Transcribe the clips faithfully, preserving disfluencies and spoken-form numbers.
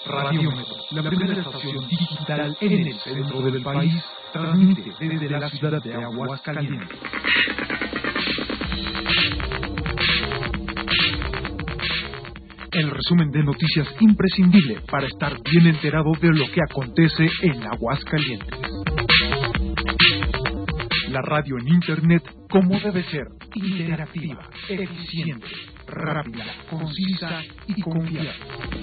Radiómetro, la primera estación digital en el centro del país, transmite desde la ciudad de Aguascalientes. El resumen de noticias imprescindible para estar bien enterado de lo que acontece en Aguascalientes. La radio en Internet como debe ser, interactiva, eficiente, rápida, concisa y confiable.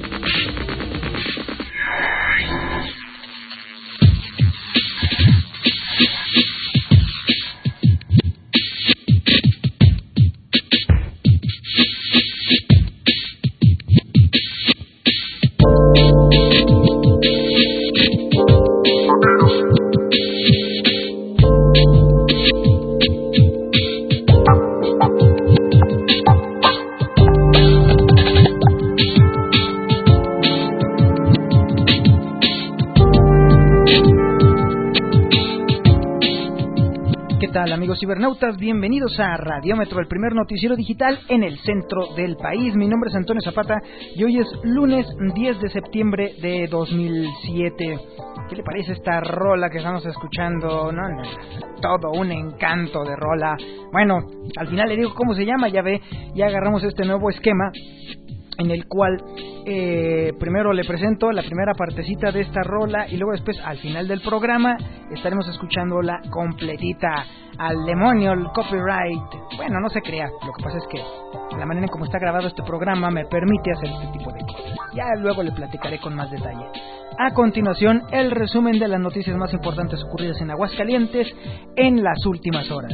Amigos cibernautas, bienvenidos a Radiómetro, el primer noticiero digital en el centro del país. Mi nombre es Antonio Zapata y hoy es lunes diez de septiembre de dos mil siete. ¿Qué le parece esta rola que estamos escuchando? No, no, todo un encanto de rola. Bueno, al final le digo cómo se llama, ya ve, ya agarramos este nuevo esquema en el cual eh, primero le presento la primera partecita de esta rola y luego después al final del programa estaremos escuchándola completita. Al demonio el copyright. Bueno, no se crea, lo que pasa es que la manera en cómo está grabado este programa me permite hacer este tipo de cosas. Ya luego le platicaré con más detalle. A continuación, el resumen de las noticias más importantes ocurridas en Aguascalientes en las últimas horas.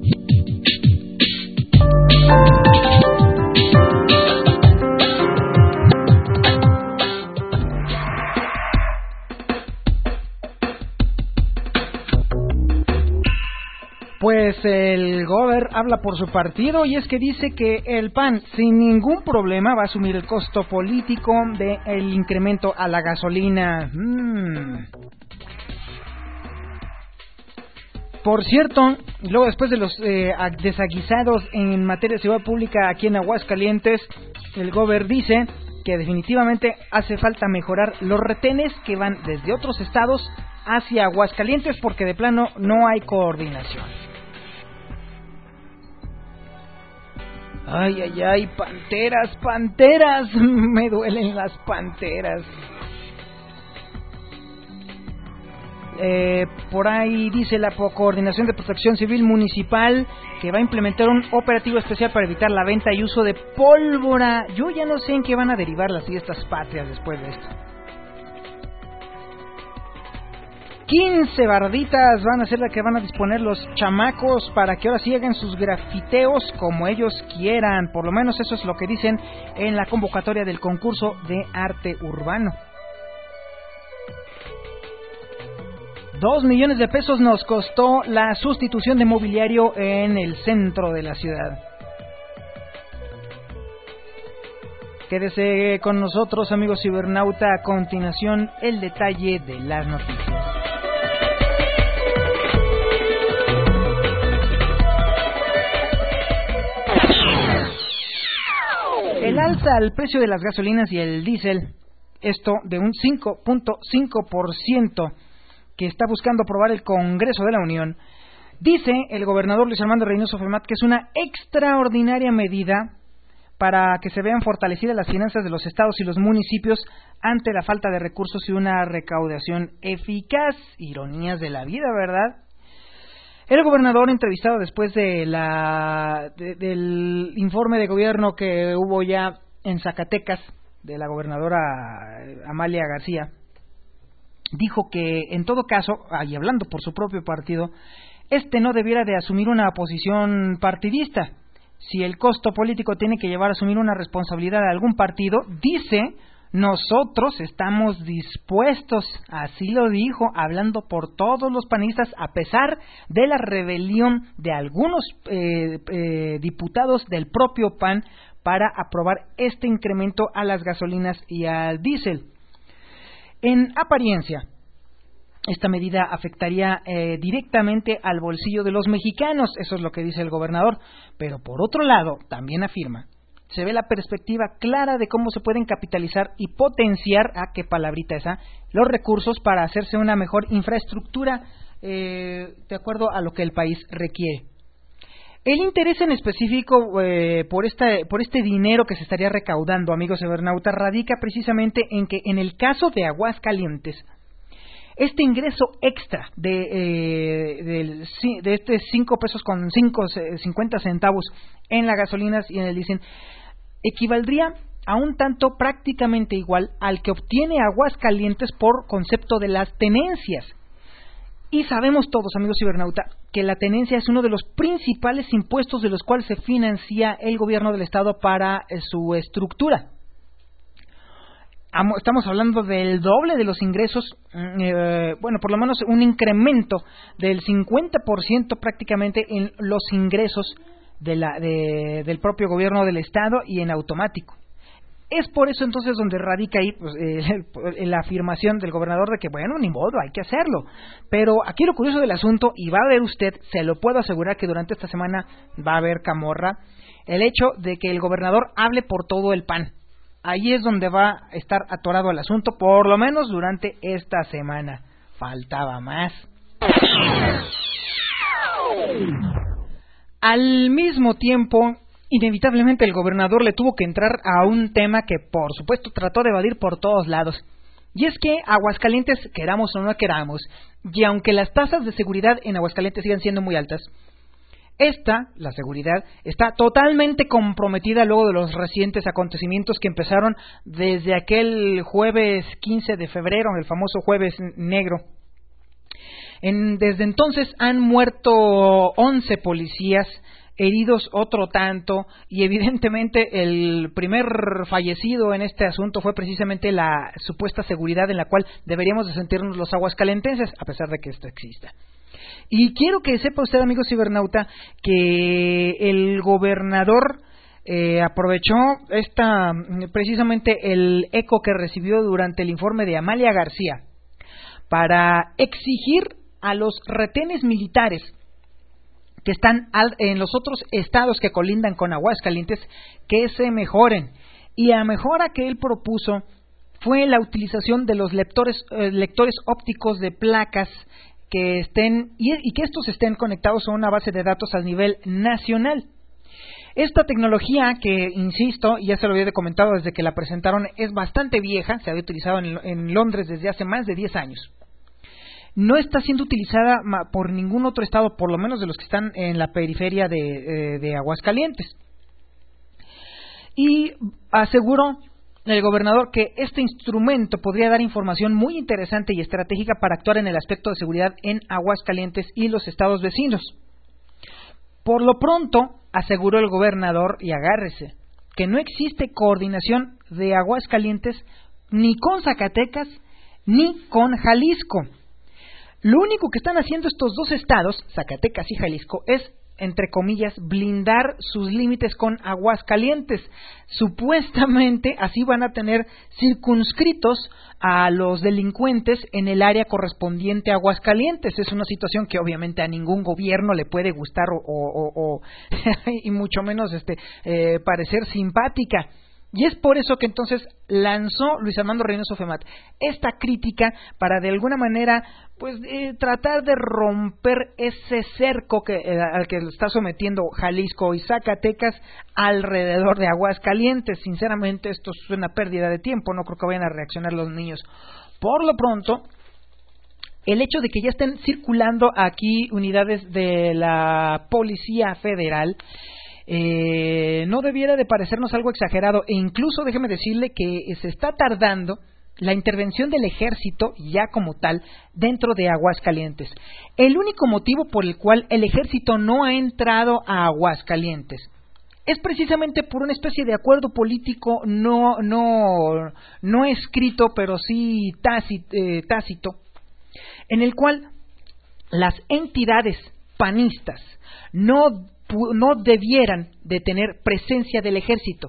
Pues el Gober habla por su partido y es que dice que el P A N sin ningún problema va a asumir el costo político del incremento a la gasolina. Mm. Por cierto, luego después de los eh, desaguisados en materia de seguridad pública aquí en Aguascalientes, el Gober dice que definitivamente hace falta mejorar los retenes que van desde otros estados hacia Aguascalientes porque de plano no hay coordinación. Ay, ay, ay, panteras, panteras, me duelen las panteras. Eh, por ahí dice la Coordinación de Protección Civil Municipal que va a implementar un operativo especial para evitar la venta y uso de pólvora. Yo ya no sé en qué van a derivar las fiestas patrias después de esto. quince barditas van a ser las que van a disponer los chamacos para que ahora sí hagan sus grafiteos como ellos quieran. Por lo menos eso es lo que dicen en la convocatoria del concurso de arte urbano. Dos millones de pesos nos costó la sustitución de mobiliario en el centro de la ciudad. Quédese con nosotros, amigos cibernauta. A continuación, el detalle de las noticias. El alza al precio de las gasolinas y el diésel, esto de un cinco punto cinco por ciento que está buscando aprobar el Congreso de la Unión, dice el gobernador Luis Armando Reynoso Femat que es una extraordinaria medida para que se vean fortalecidas las finanzas de los estados y los municipios ante la falta de recursos y una recaudación eficaz. Ironías de la vida, ¿verdad? El gobernador, entrevistado después de la de, del informe de gobierno que hubo ya en Zacatecas de la gobernadora Amalia García, dijo que en todo caso, y hablando por su propio partido, este no debiera de asumir una posición partidista. Si el costo político tiene que llevar a asumir una responsabilidad de algún partido, dice, nosotros estamos dispuestos, así lo dijo, hablando por todos los panistas, a pesar de la rebelión de algunos eh, eh, diputados del propio P A N para aprobar este incremento a las gasolinas y al diésel. En apariencia, esta medida afectaría eh, directamente al bolsillo de los mexicanos, eso es lo que dice el gobernador, pero por otro lado, también afirma se ve la perspectiva clara de cómo se pueden capitalizar y potenciar, ¿a qué palabrita esa?, los recursos para hacerse una mejor infraestructura eh, de acuerdo a lo que el país requiere. El interés en específico eh, por, esta, por este dinero que se estaría recaudando, amigos cibernautas, radica precisamente en que en el caso de Aguascalientes, este ingreso extra de, eh, de, de este cinco pesos con cincuenta centavos en las gasolinas y en el diésel equivaldría a un tanto prácticamente igual al que obtiene Aguascalientes por concepto de las tenencias. Y sabemos todos, amigos cibernauta, que la tenencia es uno de los principales impuestos de los cuales se financia el gobierno del estado para eh, su estructura. Estamos hablando del doble de los ingresos, eh, bueno, por lo menos un incremento del cincuenta por ciento prácticamente en los ingresos de la, de, del propio gobierno del estado y en automático. Es por eso entonces donde radica ahí pues, eh, la afirmación del gobernador de que, bueno, ni modo, hay que hacerlo. Pero aquí lo curioso del asunto, y va a ver usted, se lo puedo asegurar que durante esta semana va a haber camorra, el hecho de que el gobernador hable por todo el P A N. Ahí es donde va a estar atorado el asunto, por lo menos durante esta semana. Faltaba más. Al mismo tiempo, inevitablemente el gobernador le tuvo que entrar a un tema que, por supuesto, trató de evadir por todos lados. Y es que Aguascalientes, queramos o no queramos, y aunque las tasas de seguridad en Aguascalientes sigan siendo muy altas, esta, la seguridad, está totalmente comprometida luego de los recientes acontecimientos que empezaron desde aquel jueves quince de febrero, el famoso jueves negro. En, desde entonces han muerto once policías, heridos otro tanto, y evidentemente el primer fallecido en este asunto fue precisamente la supuesta seguridad en la cual deberíamos de sentirnos los aguascalentenses, a pesar de que esto exista. Y quiero que sepa usted, amigo cibernauta, que el gobernador eh, aprovechó esta precisamente el eco que recibió durante el informe de Amalia García para exigir a los retenes militares que están al, en los otros estados que colindan con Aguascalientes que se mejoren. Y la mejora que él propuso fue la utilización de los lectores, eh, lectores ópticos de placas que estén y, y que estos estén conectados a una base de datos a nivel nacional. Esta tecnología que, insisto, ya se lo había comentado desde que la presentaron, es bastante vieja, se había utilizado en, en Londres desde hace más de diez años. No está siendo utilizada por ningún otro estado, por lo menos de los que están en la periferia de, eh, de Aguascalientes. Y aseguró el gobernador que este instrumento podría dar información muy interesante y estratégica para actuar en el aspecto de seguridad en Aguascalientes y los estados vecinos. Por lo pronto, aseguró el gobernador, y agárrese, que no existe coordinación de Aguascalientes ni con Zacatecas ni con Jalisco. Lo único que están haciendo estos dos estados, Zacatecas y Jalisco, es, entre comillas, blindar sus límites con Aguascalientes. Supuestamente así van a tener circunscritos a los delincuentes en el área correspondiente a Aguascalientes. Es una situación que obviamente a ningún gobierno le puede gustar o, o, o y mucho menos este eh, parecer simpática. Y es por eso que entonces lanzó Luis Armando Reynoso Femat esta crítica para de alguna manera pues eh, tratar de romper ese cerco que, eh, al que está sometiendo Jalisco y Zacatecas alrededor de Aguascalientes. Sinceramente esto es una pérdida de tiempo, no creo que vayan a reaccionar los niños. Por lo pronto, el hecho de que ya estén circulando aquí unidades de la Policía Federal Eh, no debiera de parecernos algo exagerado, e incluso déjeme decirle que se está tardando la intervención del ejército ya como tal dentro de Aguascalientes. El único motivo por el cual el ejército no ha entrado a Aguascalientes es precisamente por una especie de acuerdo político no no no escrito, pero sí tácito, eh, tácito, en el cual las entidades panistas no no debieran de tener presencia del ejército.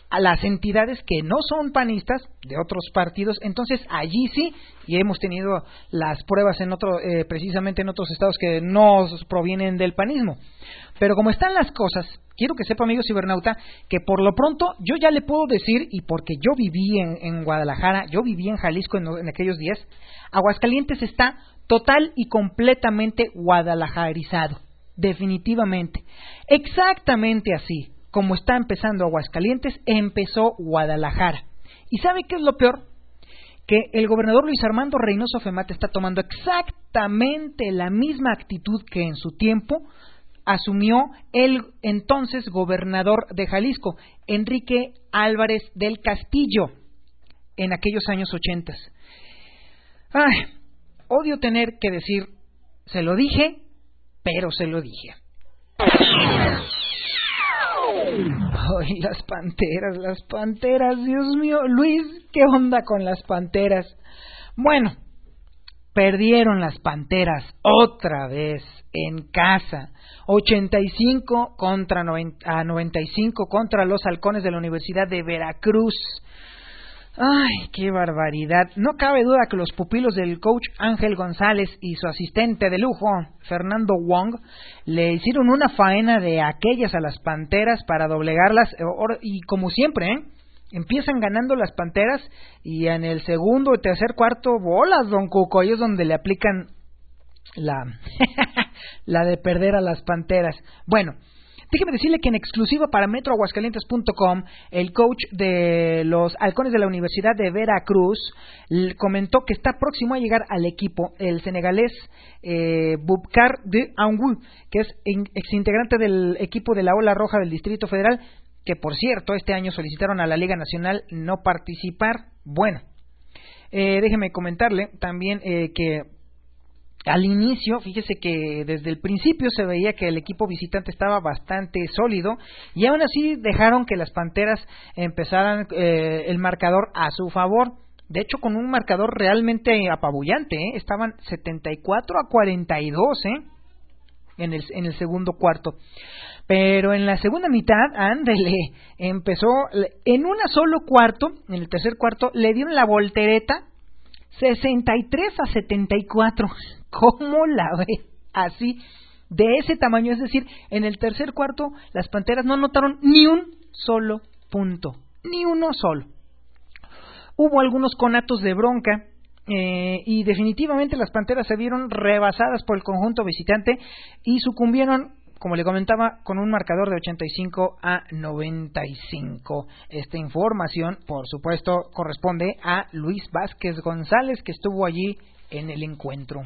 a las entidades que no son panistas de otros partidos. Entonces allí sí, y hemos tenido las pruebas en otro, eh, precisamente en otros estados que no provienen del panismo. Pero como están las cosas, quiero que sepa, amigo cibernauta, que por lo pronto yo ya le puedo decir, y porque yo viví en, en Guadalajara, yo viví en Jalisco en, en aquellos días, Aguascalientes está total y completamente guadalajarizado, definitivamente. Exactamente así como está empezando Aguascalientes, empezó Guadalajara. ¿Y sabe qué es lo peor? Que el gobernador Luis Armando Reynoso Femate está tomando exactamente la misma actitud que en su tiempo asumió el entonces gobernador de Jalisco, Enrique Álvarez del Castillo, en aquellos años ochentas. Ay, odio tener que decir, se lo dije, pero se lo dije. Ay, las panteras, las panteras, Dios mío. Luis, ¿qué onda con las panteras? Bueno, perdieron las panteras otra vez en casa. ochenta y cinco contra noventa y cinco contra los halcones de la Universidad de Veracruz. Ay, qué barbaridad. No cabe duda que los pupilos del coach Ángel González y su asistente de lujo, Fernando Wong, le hicieron una faena de aquellas a las panteras para doblegarlas. Y como siempre, ¿eh? Empiezan ganando las panteras y en el segundo y tercer cuarto, bolas, don Cuco. Ahí es donde le aplican la, la de perder a las panteras. Bueno, déjeme decirle que en exclusiva para metro aguascalientes punto com, el coach de los halcones de la Universidad de Veracruz comentó que está próximo a llegar al equipo el senegalés eh, Boubacar de Angou, que es exintegrante del equipo de la Ola Roja del Distrito Federal, que por cierto este año solicitaron a la Liga Nacional no participar. Bueno, eh, déjeme comentarle también eh, que al inicio, fíjese que desde el principio se veía que el equipo visitante estaba bastante sólido y aún así dejaron que las panteras empezaran eh, el marcador a su favor. De hecho, con un marcador realmente apabullante, ¿eh? Estaban setenta y cuatro a cuarenta y dos, ¿eh? en el, en el segundo cuarto. Pero en la segunda mitad, ándele, empezó en un solo cuarto, en el tercer cuarto, le dieron la voltereta sesenta y tres a setenta y cuatro. ¿Cómo la ve? Así, de ese tamaño. Es decir, en el tercer cuarto, las panteras no anotaron ni un solo punto. Ni uno solo. Hubo algunos conatos de bronca. Eh, y definitivamente las panteras se vieron rebasadas por el conjunto visitante y sucumbieron, como le comentaba, con un marcador de ochenta y cinco a noventa y cinco. Esta información, por supuesto, corresponde a Luis Vázquez González, que estuvo allí en el encuentro.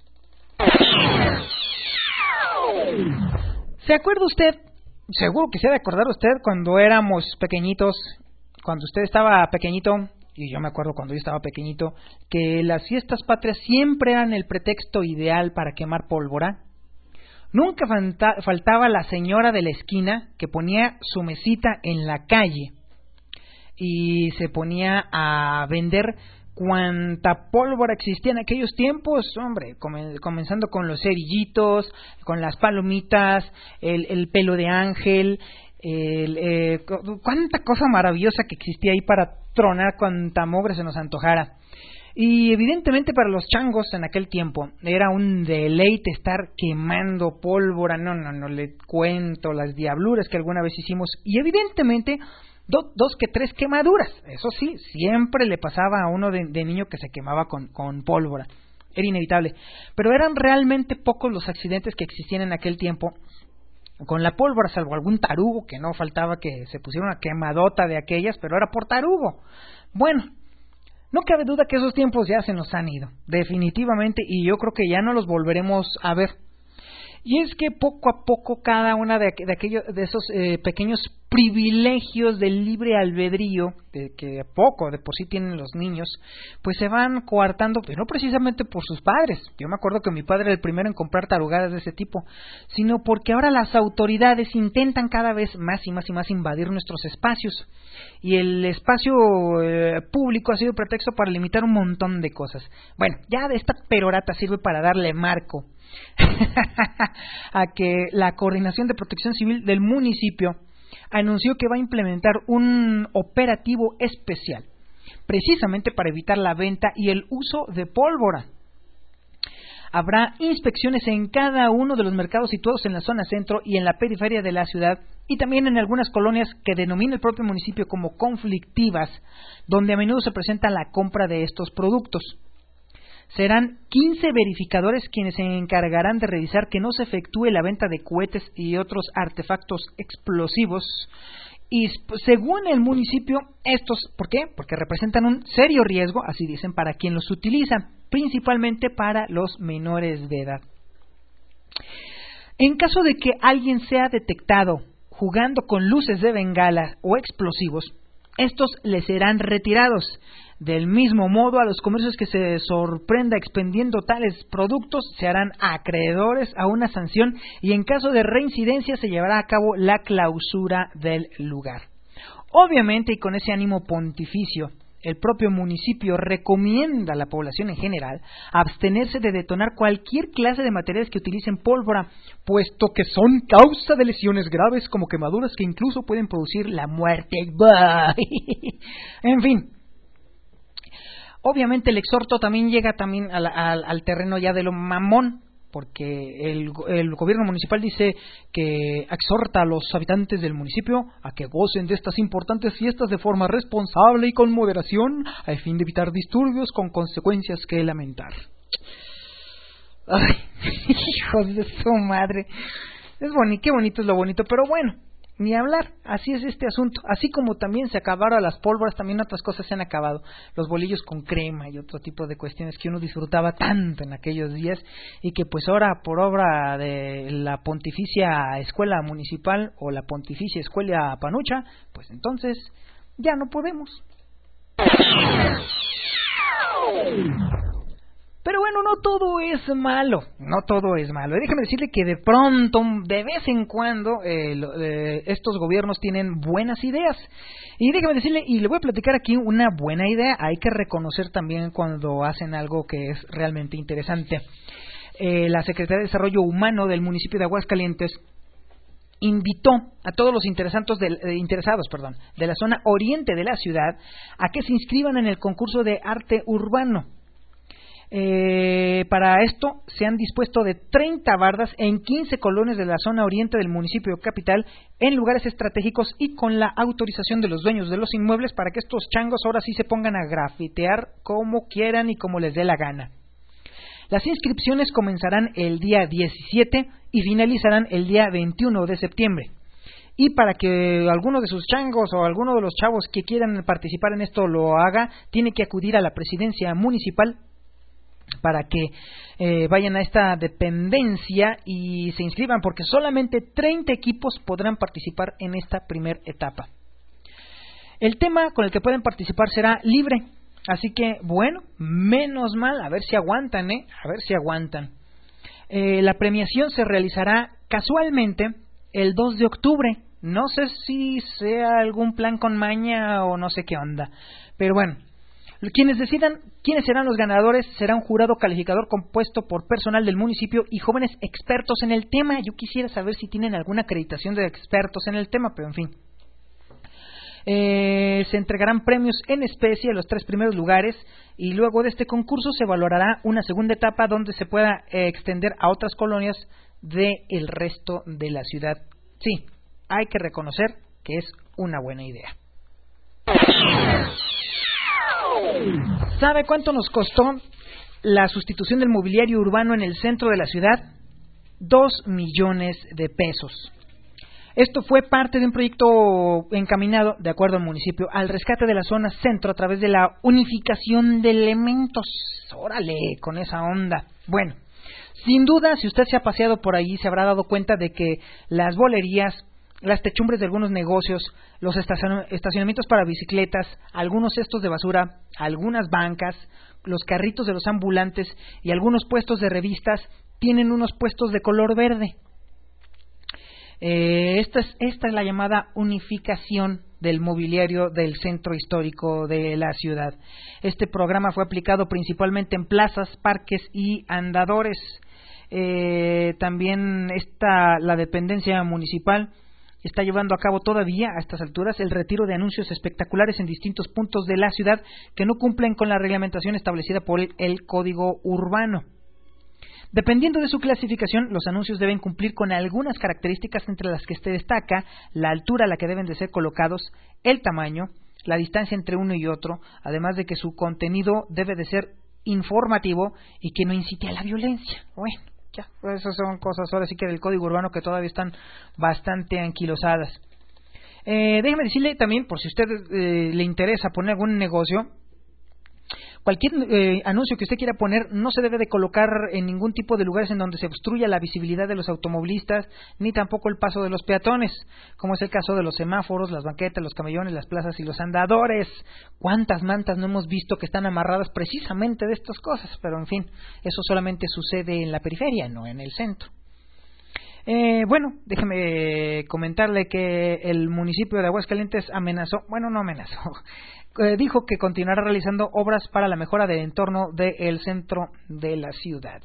¿Se acuerda usted? Seguro que se ha de acordar usted cuando éramos pequeñitos, cuando usted estaba pequeñito, y yo me acuerdo cuando yo estaba pequeñito, que las fiestas patrias siempre eran el pretexto ideal para quemar pólvora. Nunca falta, faltaba la señora de la esquina que ponía su mesita en la calle y se ponía a vender cuanta pólvora existía en aquellos tiempos, hombre, comenzando con los cerillitos, con las palomitas, el, el pelo de ángel, el, eh, cuánta cosa maravillosa que existía ahí para tronar cuanta mugre se nos antojara. Y evidentemente para los changos en aquel tiempo era un deleite estar quemando pólvora. No, no, no le cuento las diabluras que alguna vez hicimos. Y evidentemente do, dos que tres quemaduras. Eso sí, siempre le pasaba a uno de, de niño que se quemaba con, con pólvora. Era inevitable. Pero eran realmente pocos los accidentes que existían en aquel tiempo con la pólvora, salvo algún tarugo, que no faltaba que se pusiera una quemadota de aquellas, pero era por tarugo. Bueno, no cabe duda que esos tiempos ya se nos han ido, definitivamente, y yo creo que ya no los volveremos a ver. Y es que poco a poco cada una de, de aquellos de esos eh, pequeños privilegios del libre albedrío, de que poco de por sí tienen los niños, pues se van coartando, pero no precisamente por sus padres. Yo me acuerdo que mi padre era el primero en comprar tarugadas de ese tipo, sino porque ahora las autoridades intentan cada vez más y más y más invadir nuestros espacios. Y el espacio eh, público ha sido pretexto para limitar un montón de cosas. Bueno, ya de esta perorata sirve para darle marco a que la Coordinación de Protección Civil del municipio anunció que va a implementar un operativo especial, precisamente para evitar la venta y el uso de pólvora. Habrá inspecciones en cada uno de los mercados situados en la zona centro y en la periferia de la ciudad, y también en algunas colonias que denomina el propio municipio como conflictivas, donde a menudo se presenta la compra de estos productos. Serán quince verificadores quienes se encargarán de revisar que no se efectúe la venta de cohetes y otros artefactos explosivos. Y según el municipio, estos, ¿por qué? Porque representan un serio riesgo, así dicen, para quien los utiliza, principalmente para los menores de edad. En caso de que alguien sea detectado jugando con luces de bengala o explosivos, estos les serán retirados. Del mismo modo, a los comercios que se sorprenda expendiendo tales productos se harán acreedores a una sanción y en caso de reincidencia se llevará a cabo la clausura del lugar. Obviamente, y con ese ánimo pontificio, el propio municipio recomienda a la población en general abstenerse de detonar cualquier clase de materiales que utilicen pólvora, puesto que son causa de lesiones graves como quemaduras que incluso pueden producir la muerte. En fin. Obviamente el exhorto también llega también al, al, al terreno ya de lo mamón, porque el, el gobierno municipal dice que exhorta a los habitantes del municipio a que gocen de estas importantes fiestas de forma responsable y con moderación, a fin de evitar disturbios con consecuencias que lamentar. Ay, hijos de su madre. Es bonito, qué bonito es lo bonito, pero bueno. Ni hablar, así es este asunto. Así como también se acabaron las pólvoras, también otras cosas se han acabado. Los bolillos con crema y otro tipo de cuestiones que uno disfrutaba tanto en aquellos días y que pues ahora por obra de la Pontificia Escuela Municipal o la Pontificia Escuela Panucha, pues entonces ya no podemos. Pero bueno, no todo es malo, no todo es malo. Y déjame decirle que de pronto, de vez en cuando, eh, eh, estos gobiernos tienen buenas ideas. Y déjame decirle, y le voy a platicar aquí una buena idea. Hay que reconocer también cuando hacen algo que es realmente interesante. Eh, la Secretaría de Desarrollo Humano del municipio de Aguascalientes invitó a todos los interesados, del, eh, interesados perdón, de la zona oriente de la ciudad a que se inscriban en el concurso de arte urbano. Eh, para esto se han dispuesto de treinta bardas en quince colonias de la zona oriente del municipio capital en lugares estratégicos y con la autorización de los dueños de los inmuebles para que estos changos ahora sí se pongan a grafitear como quieran y como les dé la gana. Las inscripciones comenzarán el día diecisiete y finalizarán el día veintiuno de septiembre. Y para que alguno de sus changos o alguno de los chavos que quieran participar en esto lo haga, tiene que acudir a la presidencia municipal para que eh, vayan a esta dependencia y se inscriban, porque solamente treinta equipos podrán participar en esta primera etapa. El tema con el que pueden participar será libre, así que bueno, menos mal, a ver si aguantan, ¿eh? A ver si aguantan. Eh, la premiación se realizará casualmente el dos de octubre. No sé si sea algún plan con maña o no sé qué onda, pero bueno. Quienes decidan quiénes serán los ganadores será un jurado calificador compuesto por personal del municipio y jóvenes expertos en el tema. Yo quisiera saber si tienen alguna acreditación de expertos en el tema, pero en fin. Eh, se entregarán premios en especie a los tres primeros lugares y luego de este concurso se valorará una segunda etapa donde se pueda eh, extender a otras colonias del resto de la ciudad. Sí, hay que reconocer que es una buena idea. ¿Sabe cuánto nos costó la sustitución del mobiliario urbano en el centro de la ciudad? Dos millones de pesos. Esto fue parte de un proyecto encaminado, de acuerdo al municipio, al rescate de la zona centro a través de la unificación de elementos. Órale, con esa onda. Bueno, sin duda, si usted se ha paseado por ahí, se habrá dado cuenta de que las bolerías, las techumbres de algunos negocios, los estacionamientos para bicicletas, algunos cestos de basura, algunas bancas, los carritos de los ambulantes y algunos puestos de revistas tienen unos puestos de color verde. Eh, esta, es, esta es la llamada unificación del mobiliario del centro histórico de la ciudad. Este programa fue aplicado principalmente en plazas, parques y andadores. Eh, también está la dependencia municipal. está llevando a cabo todavía a estas alturas el retiro de anuncios espectaculares en distintos puntos de la ciudad que no cumplen con la reglamentación establecida por el, el Código Urbano. Dependiendo de su clasificación, los anuncios deben cumplir con algunas características entre las que se destaca la altura a la que deben de ser colocados, el tamaño, la distancia entre uno y otro, además de que su contenido debe de ser informativo y que no incite a la violencia. Bueno, ya, pues esas son cosas ahora sí que del Código Urbano que todavía están bastante anquilosadas. Eh, déjeme decirle también, por si a usted eh, le interesa poner algún negocio, cualquier eh, anuncio que usted quiera poner no se debe de colocar en ningún tipo de lugares en donde se obstruya la visibilidad de los automovilistas, ni tampoco el paso de los peatones, como es el caso de los semáforos, las banquetas, los camellones, las plazas y los andadores. ¿Cuántas mantas no hemos visto que están amarradas precisamente de estas cosas? Pero en fin, eso solamente sucede en la periferia, no en el centro. Eh, bueno, déjeme comentarle que el municipio de Aguascalientes amenazó, bueno, no amenazó, eh, dijo que continuará realizando obras para la mejora del entorno del centro de la ciudad.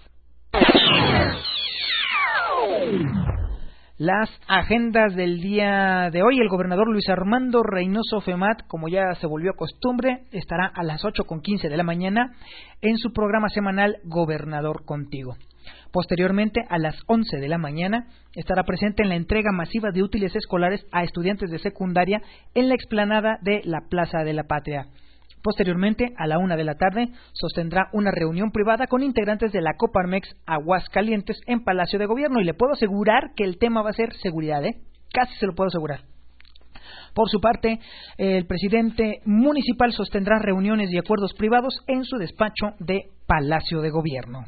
Las agendas del día de hoy: el gobernador Luis Armando Reynoso Femat, como ya se volvió costumbre, estará a las ocho con quince de la mañana en su programa semanal Gobernador Contigo. Posteriormente, a las once de la mañana, estará presente en la entrega masiva de útiles escolares a estudiantes de secundaria en la explanada de la Plaza de la Patria. Posteriormente, a la una de la tarde, sostendrá una reunión privada con integrantes de la Coparmex Aguascalientes en Palacio de Gobierno, y le puedo asegurar que el tema va a ser seguridad, ¿eh? Casi se lo puedo asegurar. Por su parte, el presidente municipal sostendrá reuniones y acuerdos privados en su despacho de Palacio de Gobierno.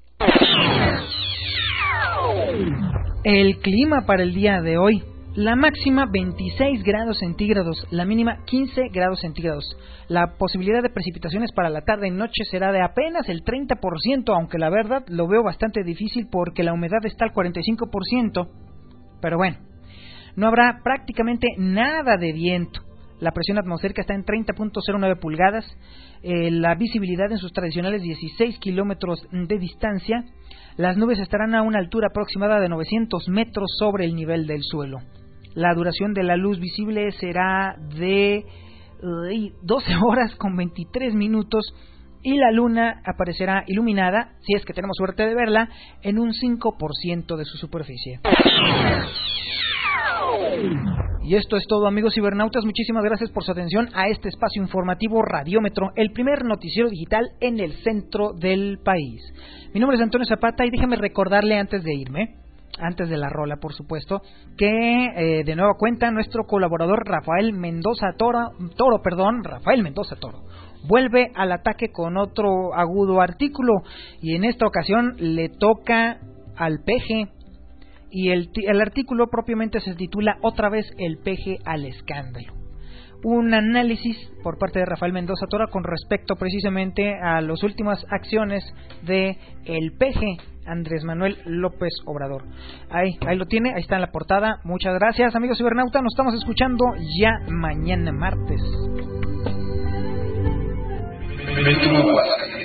El clima para el día de hoy: la máxima veintiséis grados centígrados, la mínima quince grados centígrados. La posibilidad de precipitaciones para la tarde y noche será de apenas el treinta por ciento, aunque la verdad lo veo bastante difícil porque la humedad está al cuarenta y cinco por ciento. Pero bueno, no habrá prácticamente nada de viento. La presión atmosférica está en treinta punto cero nueve pulgadas, eh, la visibilidad en sus tradicionales dieciséis kilómetros de distancia. Las nubes estarán a una altura aproximada de novecientos metros sobre el nivel del suelo. La duración de la luz visible será de uh, doce horas con veintitrés minutos y la luna aparecerá iluminada, si es que tenemos suerte de verla, en un cinco por ciento de su superficie. Y esto es todo, amigos cibernautas. Muchísimas gracias por su atención a este espacio informativo Radiómetro, el primer noticiero digital en el centro del país. Mi nombre es Antonio Zapata y déjame recordarle antes de irme, antes de la rola, por supuesto, que eh, de nueva cuenta nuestro colaborador Rafael Mendoza Toro, Toro, perdón, Rafael Mendoza Toro, vuelve al ataque con otro agudo artículo, y en esta ocasión le toca al peje. Y el, el artículo propiamente se titula Otra vez el peje al escándalo. Un análisis por parte de Rafael Mendoza Toro con respecto precisamente a las últimas acciones de el peje Andrés Manuel López Obrador. Ahí, ahí lo tiene, ahí está en la portada. Muchas gracias, amigos cibernautas. Nos estamos escuchando ya mañana martes.